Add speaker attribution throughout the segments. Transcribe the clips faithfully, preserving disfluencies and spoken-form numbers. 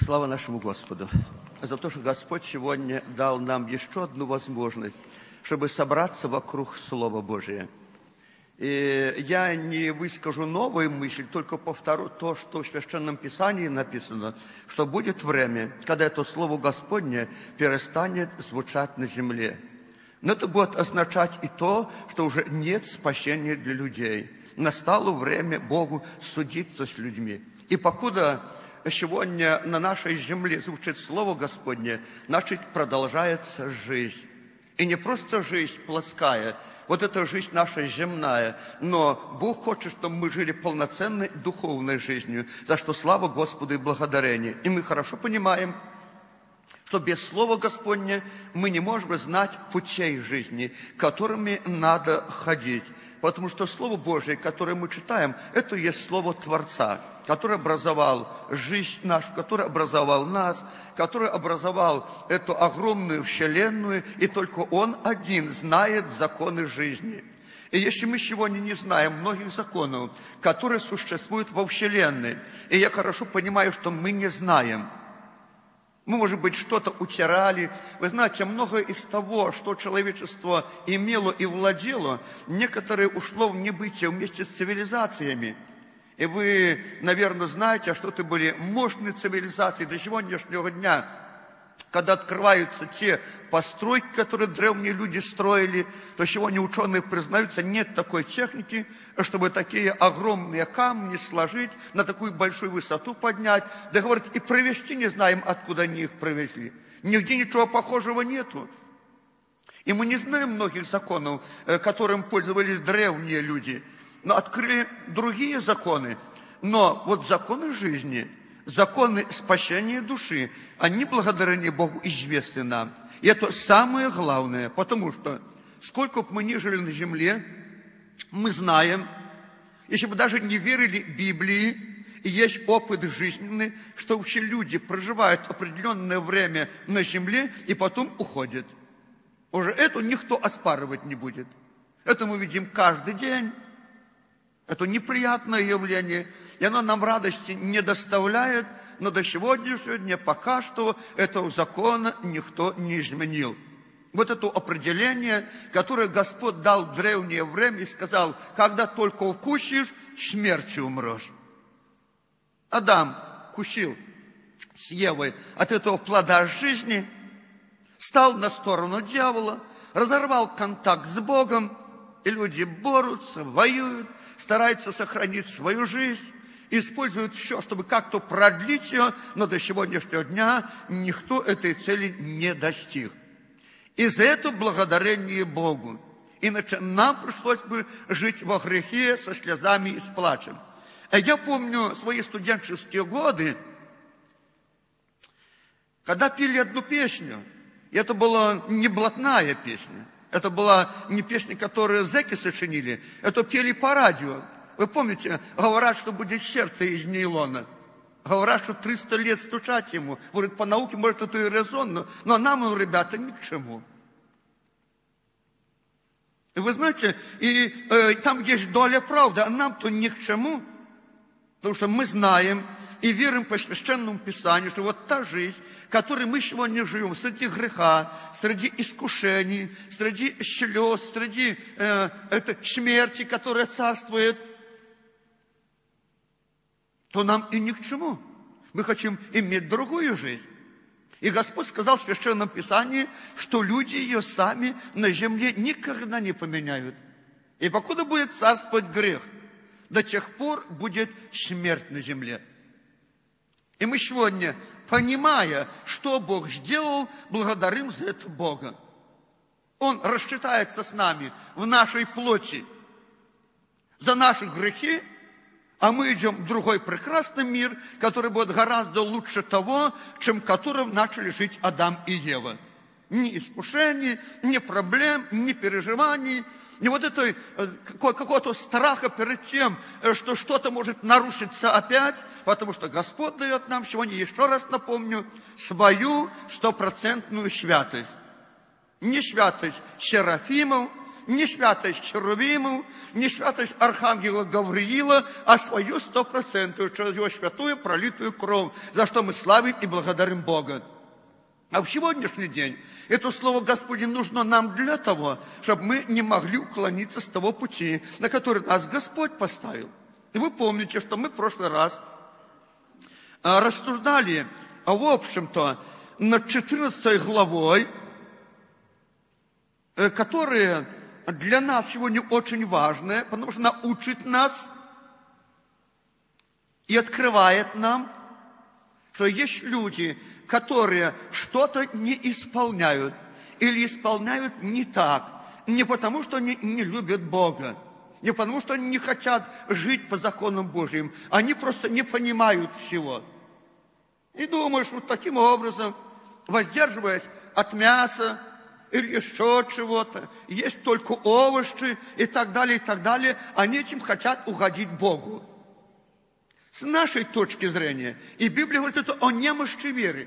Speaker 1: Слава нашему Господу за то, что Господь сегодня дал нам еще одну возможность, чтобы собраться вокруг Слова Божия. И я не выскажу новую мысль, только повторю то, что в Священном Писании написано, что будет время, когда это Слово Господне перестанет звучать на земле. Но это будет означать и то, что уже нет спасения для людей. Настало время Богу судиться с людьми. И покуда сегодня на нашей земле звучит Слово Господне, значит, продолжается жизнь. И не просто жизнь плотская, вот эта жизнь наша земная, но Бог хочет, чтобы мы жили полноценной духовной жизнью, за что слава Господу и благодарение. И мы хорошо понимаем, что без Слова Господня мы не можем знать путей жизни, которыми надо ходить. Потому что Слово Божие, которое мы читаем, это и есть Слово Творца, который образовал жизнь нашу, который образовал нас, который образовал эту огромную вселенную, и только Он один знает законы жизни. И если мы сегодня не знаем многих законов, которые существуют во вселенной, и я хорошо понимаю, что мы не знаем, мы, может быть, что-то утирали. Вы знаете, многое из того, что человечество имело и владело, некоторые ушло в небытие вместе с цивилизациями. И вы, наверное, знаете, что это были мощные цивилизации до сегодняшнего дня, когда открываются те постройки, которые древние люди строили, то сегодня ученые признаются, нет такой техники, чтобы такие огромные камни сложить, на такую большую высоту поднять. Да, говорят, и провезти не знаем, откуда они их провезли. Нигде ничего похожего нету. И мы не знаем многих законов, которым пользовались древние люди, но открыли другие законы. Но вот законы жизни, законы спасения души, они благодарение Богу известны нам. И это самое главное, потому что сколько бы мы ни жили на земле, мы знаем, если бы даже не верили Библии, и есть опыт жизненный, что вообще люди проживают определенное время на земле и потом уходят. Уже это никто оспаривать не будет. Это мы видим каждый день. Это неприятное явление, и оно нам радости не доставляет, но до сегодняшнего дня пока что этого закона никто не изменил. Вот это определение, которое Господь дал в древнее время и сказал, когда только укусишь, смертью умрешь. Адам кусил с Евой от этого плода жизни, стал на сторону дьявола, разорвал контакт с Богом, и люди борются, воюют, стараются сохранить свою жизнь, используют все, чтобы как-то продлить ее, но до сегодняшнего дня никто этой цели не достиг. И за это благодарение Богу. Иначе нам пришлось бы жить во грехе со слезами и с плачем. А я помню свои студенческие годы, когда пели одну песню, и это была не блатная песня. Это была не песня, которую зэки сочинили, это пели по радио. Вы помните, говорят, что будет сердце из нейлона. Говорят, что триста лет стучать ему. Говорят, по науке, может, это и резонно, но нам, ну, ребята, ни к чему. И вы знаете, и э, там есть доля правды, а нам-то ни к чему. Потому что мы знаем и верим по Священному Писанию, что вот та жизнь, в которой мы сегодня живем, среди греха, среди искушений, среди слез, среди э, этой смерти, которая царствует, то нам и ни к чему. Мы хотим иметь другую жизнь. И Господь сказал в Священном Писании, что люди ее сами на земле никогда не поменяют. И покуда будет царствовать грех, до тех пор будет смерть на земле. И мы сегодня, понимая, что Бог сделал, благодарим за это Бога. Он рассчитается с нами в нашей плоти за наши грехи, а мы идем в другой прекрасный мир, который будет гораздо лучше того, чем в котором начали жить Адам и Ева. Ни искушений, ни проблем, ни переживаний, ни вот этой какого-то страха перед тем, что что-то может нарушиться опять, потому что Господь дает нам сегодня, еще раз напомню, свою стопроцентную святость. Не святость серафимов, не святость Херувимов, не святость Архангела Гавриила, а свою стопроцентную, через его святую пролитую кровь, за что мы славим и благодарим Бога. А в сегодняшний день это слово Господне нужно нам для того, чтобы мы не могли уклониться с того пути, на который нас Господь поставил. И вы помните, что мы в прошлый раз рассуждали, в общем-то, над четырнадцатой главой, которая для нас сегодня очень важная, потому что она учит нас и открывает нам, что есть люди, которые что-то не исполняют или исполняют не так, не потому, что они не любят Бога, не потому, что они не хотят жить по законам Божьим, они просто не понимают всего. И думают, что таким образом, воздерживаясь от мяса или еще чего-то, есть только овощи и так далее, и так далее, они этим хотят угодить Богу. С нашей точки зрения, и Библия говорит это о немощи веры.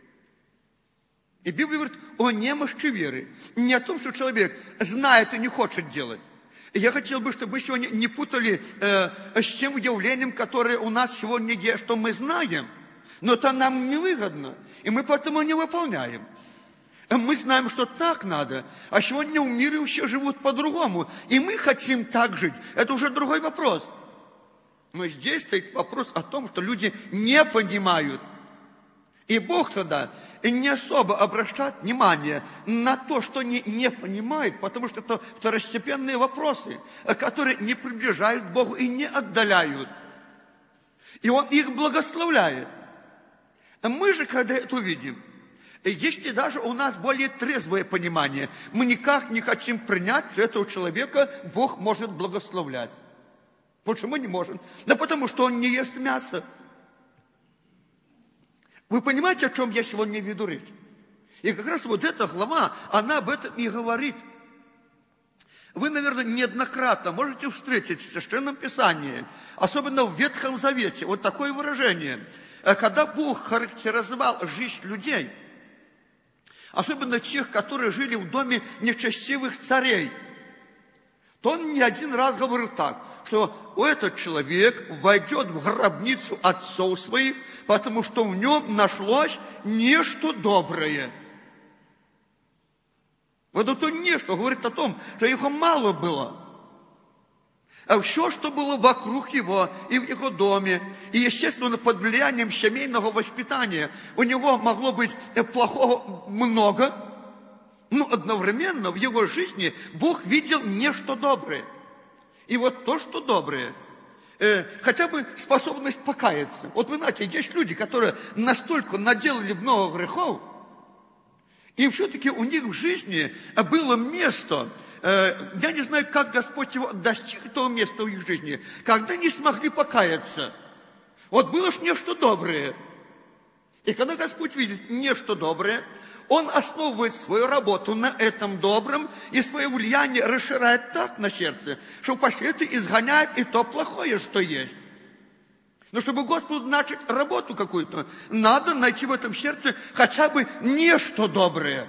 Speaker 1: И Библия говорит о немощи веры. Не о том, что человек знает и не хочет делать. И я хотел бы, чтобы мы сегодня не путали э, с тем явлением, которое у нас сегодня есть, что мы знаем, но это нам невыгодно, и мы поэтому не выполняем. Мы знаем, что так надо, а сегодня в мире все живут по-другому, и мы хотим так жить. Это уже другой вопрос. Но здесь стоит вопрос о том, что люди не понимают. И Бог тогда не особо обращает внимание на то, что они не понимают, потому что это второстепенные вопросы, которые не приближают к Богу и не отдаляют. И Он их благословляет. Мы же, когда это увидим, если даже у нас более трезвое понимание, мы никак не хотим принять, что этого человека Бог может благословлять. Почему не можем? Да потому что он не ест мясо. Вы понимаете, о чем я сегодня веду речь? И как раз вот эта глава, она об этом и говорит. Вы, наверное, неоднократно можете встретить в Священном Писании, особенно в Ветхом Завете, вот такое выражение, когда Бог характеризовал жизнь людей, особенно тех, которые жили в доме нечестивых царей, то он не один раз говорил так, что этот человек войдет в гробницу отцов своих, потому что в нем нашлось нечто доброе. Вот это нечто говорит о том, что его мало было. А все, что было вокруг его и в его доме, и, естественно, под влиянием семейного воспитания, у него могло быть плохого много, но одновременно в его жизни Бог видел нечто доброе. И вот то, что доброе, э, хотя бы способность покаяться. Вот вы знаете, есть люди, которые настолько наделали много грехов, и все-таки у них в жизни было место, э, я не знаю, как Господь его достиг этого места в их жизни, когда не смогли покаяться. Вот было ж нечто доброе. И когда Господь видит нечто доброе, Он основывает свою работу на этом добром и свое влияние расширяет так на сердце, что впоследствии изгоняет и то плохое, что есть. Но чтобы Господу начать работу какую-то, надо найти в этом сердце хотя бы нечто доброе.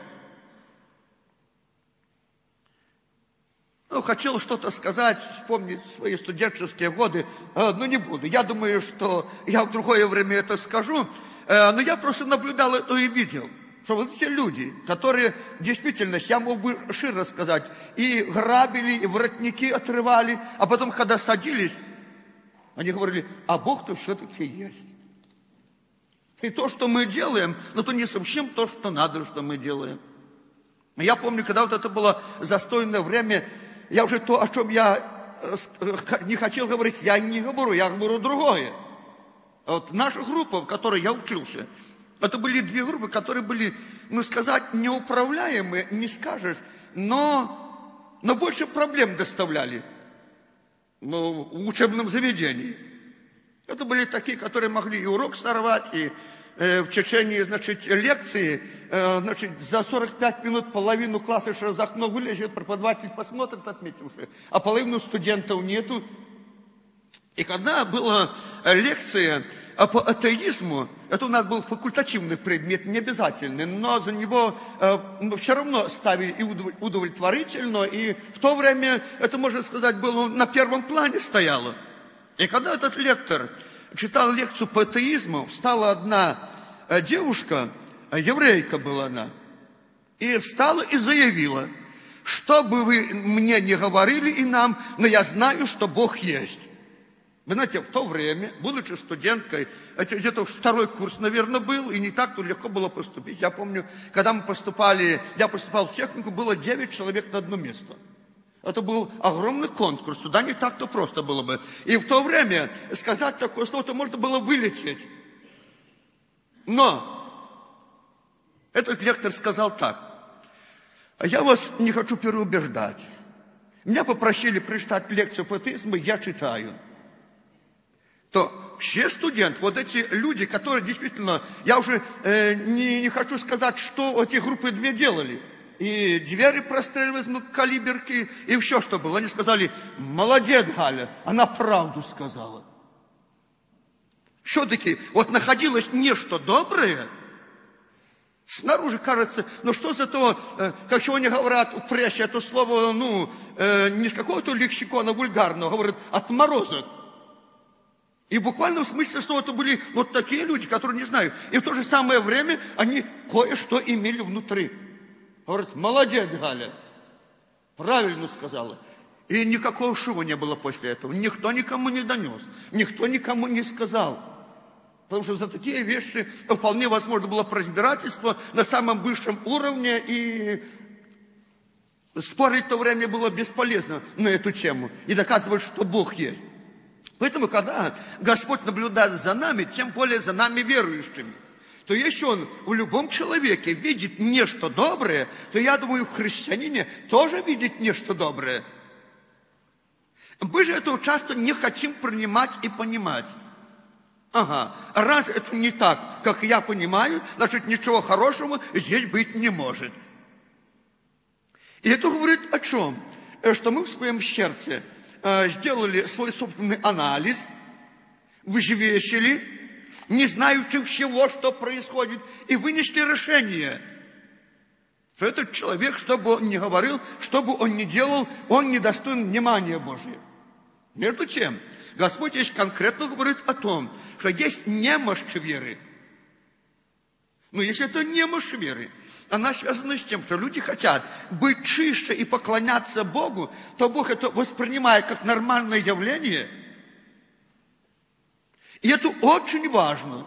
Speaker 1: Ну, хотел что-то сказать, вспомнить свои студенческие годы, но не буду. Я думаю, что я в другое время это скажу, но я просто наблюдал это и видел. Что вот все люди, которые действительно, я мог бы шире сказать, и грабили, и воротники отрывали, а потом, когда садились, они говорили, а Бог-то все-таки есть. И то, что мы делаем, но то не совсем то, что надо, что мы делаем. Я помню, когда вот это было застойное время, я уже то, о чем я не хотел говорить, я не говорю, я говорю другое. Вот наша группа, в которой я учился, это были две группы, которые были, ну, сказать, неуправляемые, не скажешь, но, но больше проблем доставляли, ну, в учебном заведении. Это были такие, которые могли и урок сорвать, и э, в течение, значит, лекции, э, значит, за сорок пять минут половину класса через окно вылезет, преподаватель посмотрит, отметивший, а половину студентов нету. И когда была лекция, а по атеизму, это у нас был факультативный предмет, не обязательный, но за него э, все равно ставили и удовлетворительно, и в то время, это, можно сказать, было на первом плане стояло. И когда этот лектор читал лекцию по атеизму, встала одна э, девушка, э, еврейка была она, и встала и заявила: что бы вы мне не говорили и нам, но я знаю, что Бог есть. Вы знаете, в то время, будучи студенткой, это где-то второй курс, наверное, был, и не так-то легко было поступить. Я помню, когда мы поступали, я поступал в технику, было девять человек на одно место. Это был огромный конкурс, туда не так-то просто было бы. И в то время сказать такое слово, то можно было вылететь. Но этот лектор сказал так: я вас не хочу переубеждать. Меня попросили прочитать лекцию по атеизму, я читаю. То все студенты, вот эти люди, которые действительно, я уже э, не, не хочу сказать, что эти группы две делали. И двери простреливали из калиберки, и все, что было. Они сказали: молодец, Галя, она правду сказала. Все-таки вот находилось нечто доброе. Снаружи кажется, ну что за то, э, как чего они говорят в прессе, это слово, ну, э, не с какого-то лексикона вульгарного, говорят, отморозок. И в буквальном смысле слова это были вот такие люди, которые не знаю. И в то же самое время они кое-что имели внутри. Говорят: молодец, Галя, правильно сказала. И никакого шума не было после этого. Никто никому не донес, никто никому не сказал. Потому что за такие вещи вполне возможно было разбирательство на самом высшем уровне, и спорить в то время было бесполезно на эту тему и доказывать, что Бог есть. Поэтому, когда Господь наблюдает за нами, тем более за нами верующими, то если Он в любом человеке видит нечто доброе, то, я думаю, в христианине тоже видит нечто доброе. Мы же этого часто не хотим принимать и понимать. Ага, раз это не так, как я понимаю, значит, ничего хорошего здесь быть не может. И это говорит о чем? Что мы в своем сердце сделали свой собственный анализ, взвесили, не знаючи всего, что происходит, и вынесли решение, что этот человек, что бы он ни говорил, что бы он ни делал, он недостоин внимания Божьего. Между тем, Господь здесь конкретно говорит о том, что есть немощь веры. Но если это немощь веры, она связана с тем, что люди хотят быть чище и поклоняться Богу, то Бог это воспринимает как нормальное явление. И это очень важно.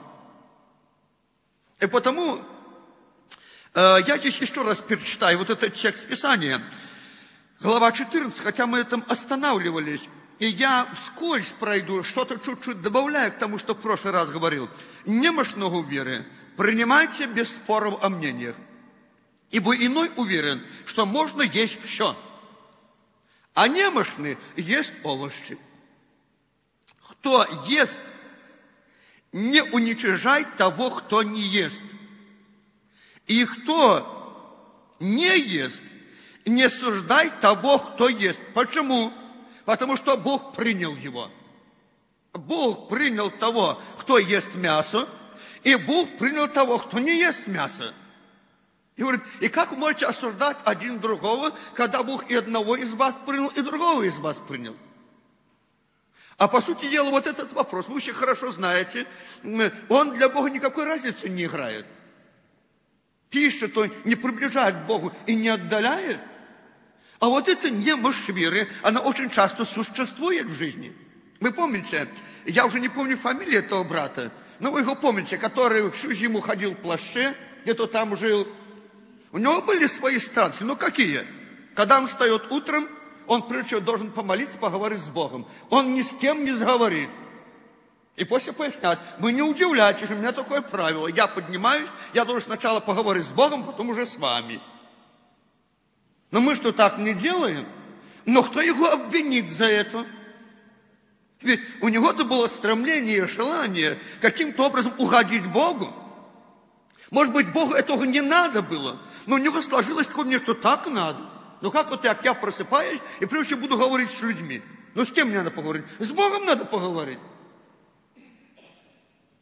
Speaker 1: И потому э, я здесь еще раз перечитаю вот этот текст Писания. Глава четырнадцать, хотя мы этом останавливались. И я вскользь пройду, что-то чуть-чуть добавляю к тому, что в прошлый раз говорил. Немощного веры принимайте без споров о мнениях. Ибо иной уверен, что можно есть все, а немощный ест овощи. Кто ест, не уничижай того, кто не ест. И кто не ест, не суждай того, кто ест. Почему? Потому что Бог принял его. Бог принял того, кто ест мясо, и Бог принял того, кто не ест мясо. И говорит: и как вы можете осуждать один другого, когда Бог и одного из вас принял, и другого из вас принял? А по сути дела, вот этот вопрос, вы очень хорошо знаете, он для Бога никакой разницы не играет. Пища, то не приближает к Богу и не отдаляет. А вот эта немощь веры, она очень часто существует в жизни. Вы помните, я уже не помню фамилию этого брата, но вы его помните, который всю зиму ходил в плаще, где-то там жил. У него были свои странности. Ну, какие? Когда он встает утром, он прежде всего должен помолиться, поговорить с Богом. Он ни с кем не заговорит. И после поясняет: вы не удивляйтесь, у меня такое правило. Я поднимаюсь, я должен сначала поговорить с Богом, потом уже с вами. Но мы что, так не делаем? Но кто его обвинит за это? Ведь у него-то было стремление, желание каким-то образом угодить Богу. Может быть, Богу этого не надо было, но у него сложилось такое мнение, что так надо. Ну как вот я, я просыпаюсь и прежде всего буду говорить с людьми? Ну с кем мне надо поговорить? С Богом надо поговорить.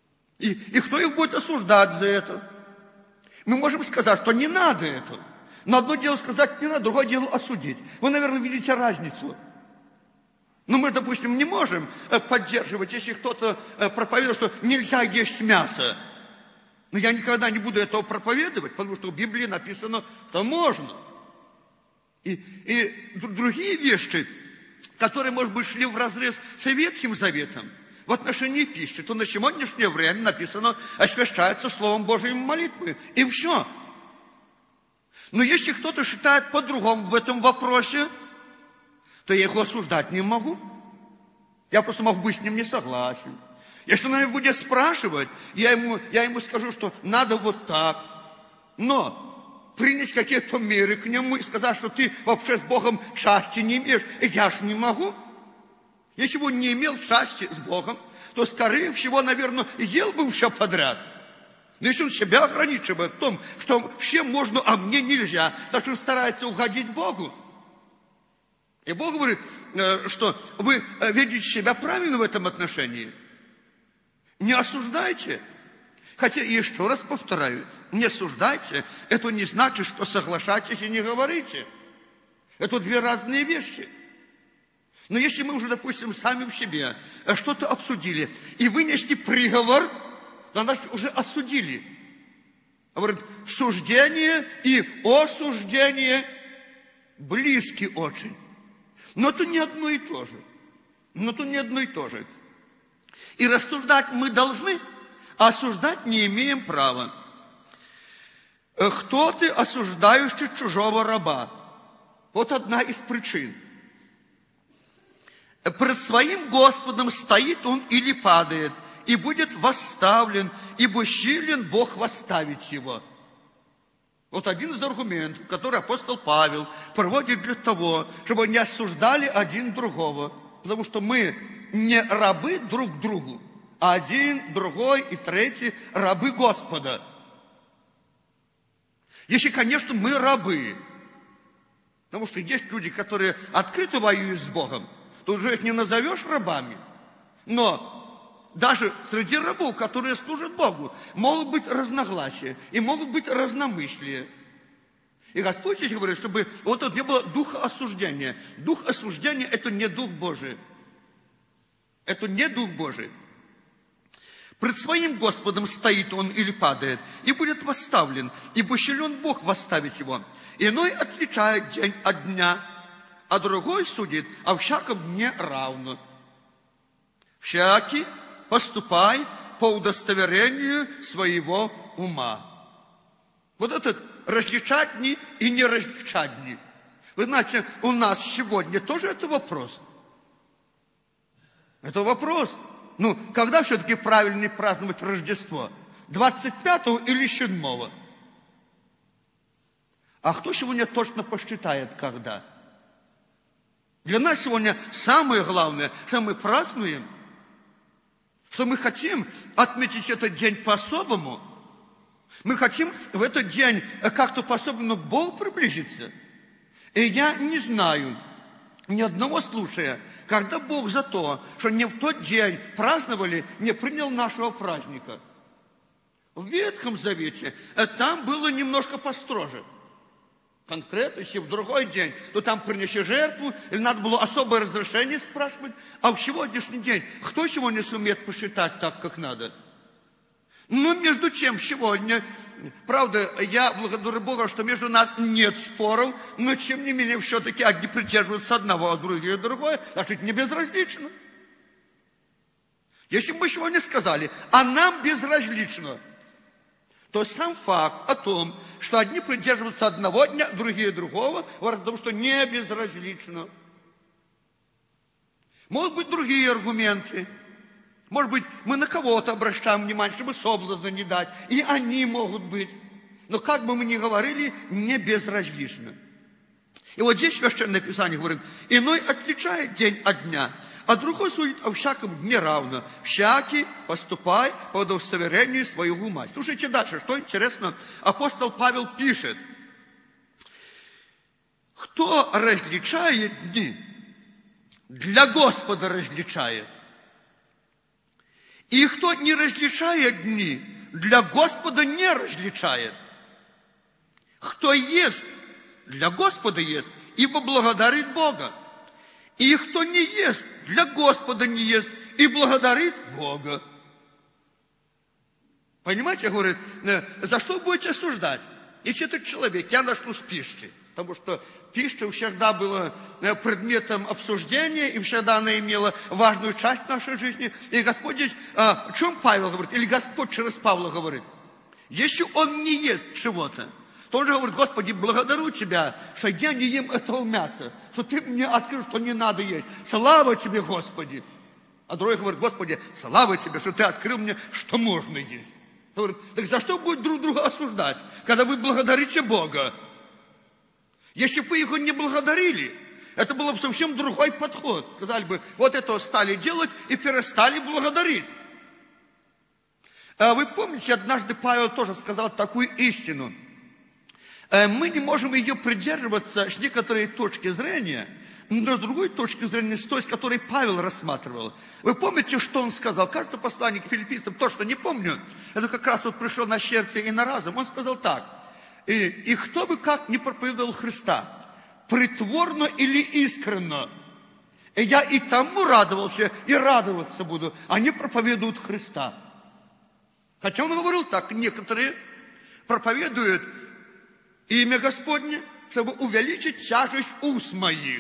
Speaker 1: И, и кто их будет осуждать за это? Мы можем сказать, что не надо это. Но одно дело сказать не надо, другое дело осудить. Вы, наверное, видите разницу. Но мы, допустим, не можем поддерживать, если кто-то проповедует, что нельзя есть мясо. Но я никогда не буду этого проповедовать, потому что в Библии написано, что можно. И, и другие вещи, которые, может быть, шли вразрез с Ветхим Заветом, в отношении пищи, то на сегодняшнее время написано, освящается Словом Божьим молитвы. И все. Но если кто-то считает по-другому в этом вопросе, то я его осуждать не могу. Я просто могу быть с ним не согласен. Если он меня будет спрашивать, я ему, я ему скажу, что надо вот так. Но принять какие-то меры к нему и сказать, что ты вообще с Богом счастья не имеешь, я ж не могу. Если бы он не имел счастья с Богом, то, скорее всего, наверное, ел бы все подряд. Но если он себя ограничивает в том, что всем можно, а мне нельзя, так что он старается угодить Богу. И Бог говорит, что вы видите себя правильно в этом отношении. Не осуждайте. Хотя, еще раз повторяю, не осуждайте, это не значит, что соглашайтесь и не говорите. Это две разные вещи. Но если мы уже, допустим, сами в себе что-то обсудили и вынесли приговор, то нас уже осудили. Говорит, суждение и осуждение близки очень. Но это не одно и то же. Но это не одно и то же. И рассуждать мы должны, а осуждать не имеем права. Кто ты, осуждающий чужого раба? Вот одна из причин. Пред своим Господом стоит он или падает, и будет восставлен, ибо силен Бог восставить его. Вот один из аргументов, который апостол Павел проводит для того, чтобы не осуждали один другого. Потому что мы не рабы друг другу, а один, другой и третий рабы Господа. Если, конечно, мы рабы. Потому что есть люди, которые открыто воюют с Богом, то уже их не назовешь рабами. Но даже среди рабов, которые служат Богу, могут быть разногласия и могут быть разномыслия. И Господь здесь говорит, чтобы вот тут не было духа осуждения. Дух осуждения – это не Дух Божий. Это не Дух Божий. Пред своим Господом стоит он или падает, и будет восставлен, ибо силен Бог восставить его. Иной отличает день от дня, а другой судит о всяком дне равно. Всякий поступай по удостоверению своего ума. Вот этот различать дни и не различать дни. Вы знаете, у нас сегодня тоже это вопрос. Это вопрос. Ну, когда все-таки правильно праздновать Рождество? двадцать пятого или седьмого? А кто сегодня точно посчитает, когда? Для нас сегодня самое главное, что мы празднуем, что мы хотим отметить этот день по-особому. Мы хотим в этот день как-то по-особенному к Богу приблизиться. И я не знаю ни одного случая, когда Бог за то, что не в тот день праздновали, не принял нашего праздника. В Ветхом Завете там было немножко построже. Конкретно, если в другой день, то там принеси жертву, или надо было особое разрешение спрашивать. А в сегодняшний день, кто сегодня сумеет посчитать так, как надо? Ну, между чем сегодня, правда, я благодарю Бога, что между нас нет споров, но тем не менее, все-таки одни придерживаются одного, а другие другое, значит, не безразлично. Если бы мы сегодня сказали, а нам безразлично, то сам факт о том, что одни придерживаются одного дня, другие другого, говорит о том, что не безразлично. Могут быть другие аргументы. Может быть, мы на кого-то обращаем внимание, чтобы соблазна не дать. И они могут быть. Но как бы мы ни говорили, не безразлично. И вот здесь Священное Писание говорит, иной отличает день от дня, а другой судит о всяком дне равно. Всякий поступай по удостоверению своего ума. Слушайте дальше, что интересно, апостол Павел пишет. Кто различает дни, для Господа различает. И кто не различает дни, для Господа не различает. Кто ест, для Господа ест, ибо благодарит Бога. И кто не ест, для Господа не ест, и благодарит Бога. Понимаете, говорит, за что будете осуждать? Если этот человек, я начну с пищи, потому что пища всегда была предметом обсуждения, и всегда она имела важную часть нашей жизни. И Господь здесь, о чем Павел говорит, или Господь через Павла говорит, если он не ест чего-то, то он же говорит: Господи, благодарю Тебя, что я не ем этого мяса, что Ты мне открыл, что не надо есть. Слава Тебе, Господи. А другой говорит: Господи, слава Тебе, что Ты открыл мне, что можно есть. Говорит: так за что будет друг друга осуждать, когда вы благодарите Бога? Если бы вы его не благодарили, это был бы совсем другой подход. Сказали бы: вот это стали делать и перестали благодарить. Вы помните, однажды Павел тоже сказал такую истину. Мы не можем ее придерживаться с некоторой точки зрения, но с другой точки зрения, с той, с которой Павел рассматривал. Вы помните, что он сказал? Кажется, посланник к филиппийцам, то, что не помню, это как раз вот пришло на сердце и на разум. Он сказал так: и, и кто бы как ни проповедовал Христа, притворно или искренно, и я и тому радовался, и радоваться буду. Они проповедуют Христа. Хотя он говорил так: некоторые проповедуют имя Господне, чтобы увеличить тяжесть уст моих.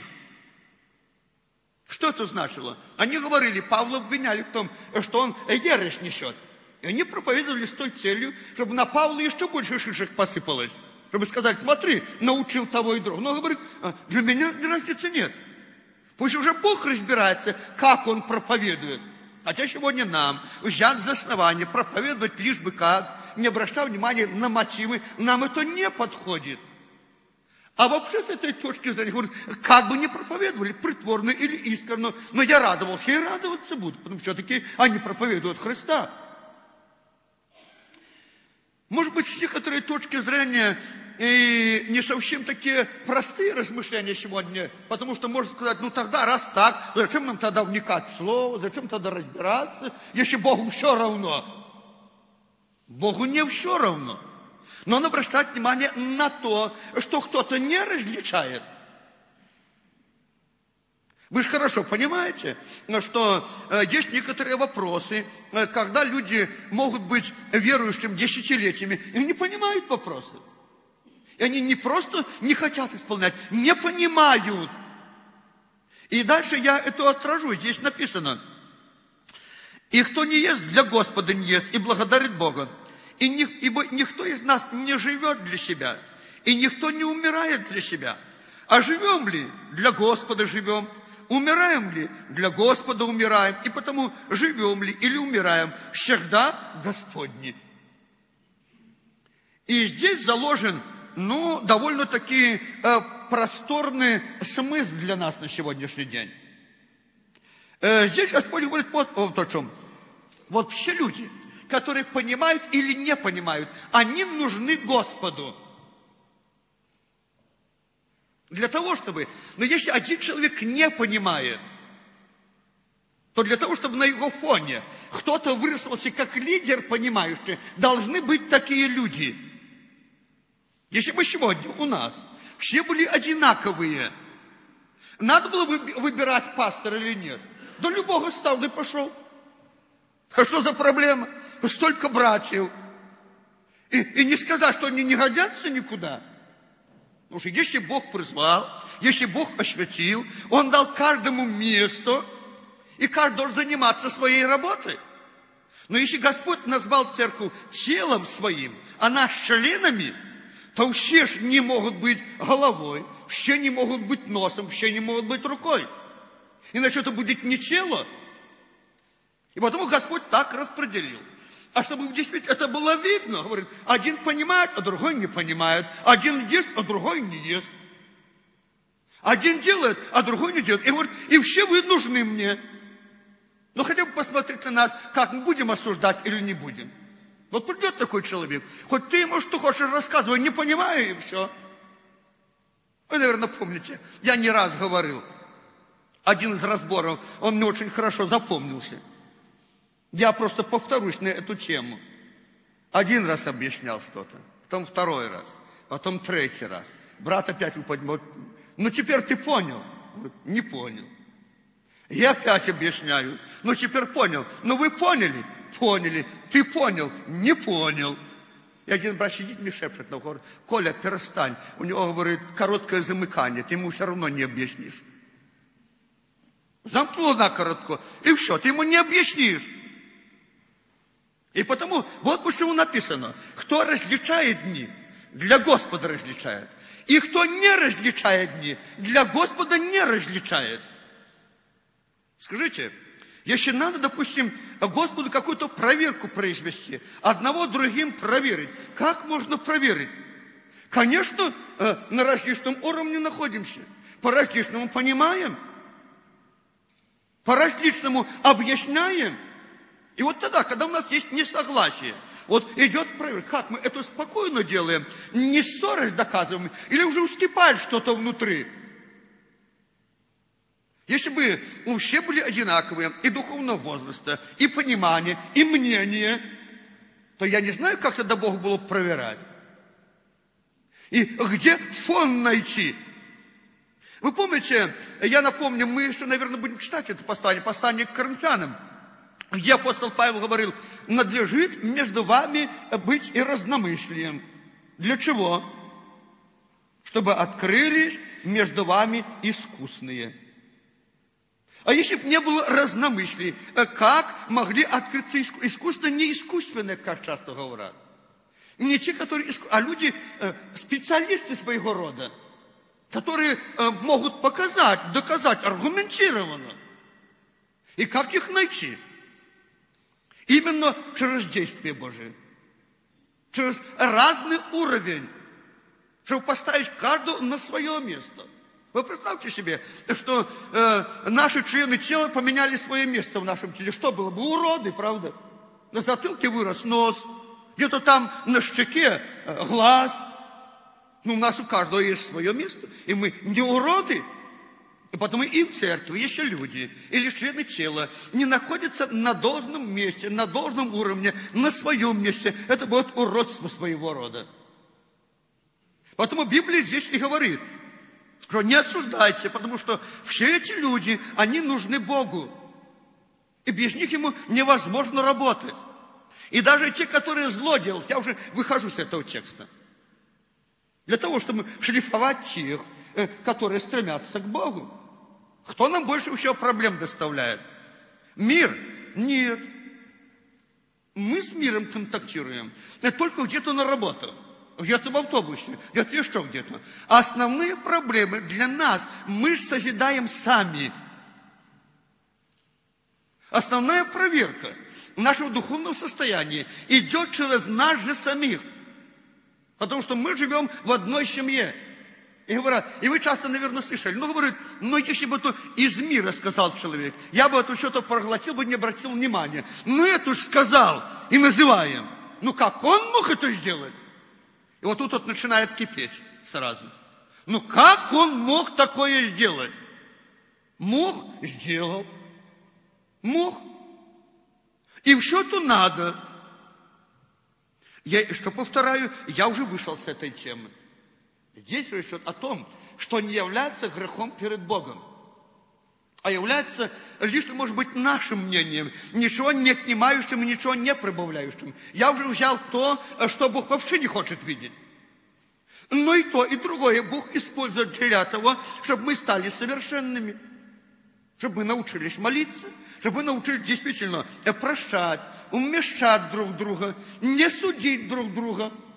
Speaker 1: Что это значило? Они говорили, Павла обвиняли в том, что он ересь несет. И они проповедовали с той целью, чтобы на Павла еще больше шишек посыпалось. Чтобы сказать: смотри, научил того и другого. Но он говорит: для меня разницы нет. Пусть уже Бог разбирается, как он проповедует. Хотя сегодня нам взят за основание проповедовать лишь бы как, не обращая внимания на мотивы, нам это не подходит. А вообще с этой точки зрения, говорит, как бы ни проповедовали, притворно или искренно, но я радовался и радоваться буду, потому что все-таки они проповедуют Христа. Может быть, с некоторой точки зрения и не совсем такие простые размышления сегодня, потому что можно сказать: ну тогда, раз так, зачем нам тогда вникать в слово, зачем тогда разбираться, если Богу все равно? Богу не все равно. Но он обращает внимание на то, что кто-то не различает. Вы же хорошо понимаете, что есть некоторые вопросы, когда люди могут быть верующими десятилетиями и не понимают вопросы. И они не просто не хотят исполнять, не понимают. И дальше я это отражу. Здесь написано: и кто не ест, для Господа не ест, и благодарит Бога. И ни, ибо никто из нас не живет для себя, и никто не умирает для себя. А живем ли, для Господа живем, умираем ли, для Господа умираем, и потому живем ли или умираем, всегда Господни. И здесь заложен, ну, довольно-таки э, просторный смысл для нас на сегодняшний день. Э, здесь Господь говорит вот, вот о чем. Вот все люди, которые понимают или не понимают, они нужны Господу. Для того, чтобы... Но если один человек не понимает, то для того, чтобы на его фоне кто-то вырисовался как лидер понимающий, должны быть такие люди. Если бы сегодня у нас все были одинаковые, надо было бы выбирать пастора или нет? До любого стал и пошел. А что за проблема? Столько братьев. И, и не сказать, что они не годятся никуда. Потому что если Бог призвал, если Бог осветил, Он дал каждому место, и каждый должен заниматься своей работой. Но если Господь назвал церковь телом своим, а нас членами, то все же не могут быть головой, все не могут быть носом, все не могут быть рукой. Иначе это будет не тело. И потому Господь так распределил. А чтобы действительно это было видно, говорит, один понимает, а другой не понимает. Один ест, а другой не ест. Один делает, а другой не делает. И говорит, и все вы нужны мне. Но хотя бы посмотрите на нас, как мы будем осуждать или не будем. Вот придет такой человек, хоть ты ему что хочешь рассказывай, не понимаю, и все. Вы, наверное, помните, я не раз говорил, один из разборов, он мне очень хорошо запомнился. Я просто повторюсь на эту тему. Один раз объяснял что-то, потом второй раз, потом третий раз. Брат опять поднимал. Ну, теперь ты понял? Не понял. Я опять объясняю. Ну, теперь понял. Ну, вы поняли? Поняли. Ты понял? Не понял. И один брат сидит, мне шепчет на гору: Коля, перестань. У него, говорит, короткое замыкание. Ты ему все равно не объяснишь. Замкнул на коротко. И все, ты ему не объяснишь. И потому, вот почему написано: кто различает дни, для Господа различает. И кто не различает дни, для Господа не различает. Скажите, если надо, допустим, Господу какую-то проверку произвести, одного другим проверить, как можно проверить? Конечно, на различном уровне находимся, по-различному понимаем, по-различному объясняем. И вот тогда, когда у нас есть несогласие, вот идет проверка, как мы это спокойно делаем, не ссорясь доказываем, или уже уступает что-то внутри. Если бы ну, все были одинаковые, и духовного возраста, и понимания, и мнения, то я не знаю, как тогда Богу было проверять. И где фон найти? Вы помните, я напомню, мы еще, наверное, будем читать это послание, послание к Коринфянам, где апостол Павел говорил: надлежит между вами быть и разномыслием. Для чего? Чтобы открылись между вами искусные. А если бы не было разномыслий, как могли открыться искусство? Не искусственное, как часто говорят. Не те, которые искусственные, а люди, специалисты своего рода, которые могут показать, доказать аргументированно. И как их найти? Именно через действие Божие. Через разный уровень. Чтобы поставить каждого на свое место. Вы представьте себе, что э, наши члены тела поменяли свое место в нашем теле. Что было бы? Уроды, правда? На затылке вырос нос. Где-то там на щеке э, глаз. Ну, у нас у каждого есть свое место. И мы не уроды. И потому и в церкви, еще люди, или члены тела не находятся на должном месте, на должном уровне, на своем месте. Это будет уродство своего рода. Поэтому Библия здесь и говорит, что не осуждайте, потому что все эти люди, они нужны Богу. И без них ему невозможно работать. И даже те, которые зло делают, я уже выхожу с этого текста. Для того, чтобы шлифовать тех, которые стремятся к Богу. Кто нам больше всего проблем доставляет? Мир? Нет. Мы с миром контактируем только где-то на работу, где-то в автобусе, где-то еще где-то. А основные проблемы для нас мы же созидаем сами. Основная проверка нашего духовного состояния идет через нас же самих. Потому что мы живем в одной семье. И говорят, и вы часто, наверное, слышали, ну, говорят, ну, если бы это из мира сказал человек, я бы это что-то проглотил бы, не обратил внимания. Ну, это уж сказал и называем. Ну, как он мог это сделать? И вот тут вот начинает кипеть сразу. Ну, как он мог такое сделать? Мог, сделал. Мог. И все-то надо. Я что повторяю, я уже вышел с этой темы. Здесь речь идет о том, что не является грехом перед Богом, а является лишь, может быть, нашим мнением, ничего не отнимающим и ничего не прибавляющим. Я уже взял то, что Бог вообще не хочет видеть. Но и то, и другое Бог использует для того, чтобы мы стали совершенными, чтобы мы научились молиться, чтобы мы научились действительно прощать, умещать друг друга, не судить друг друга.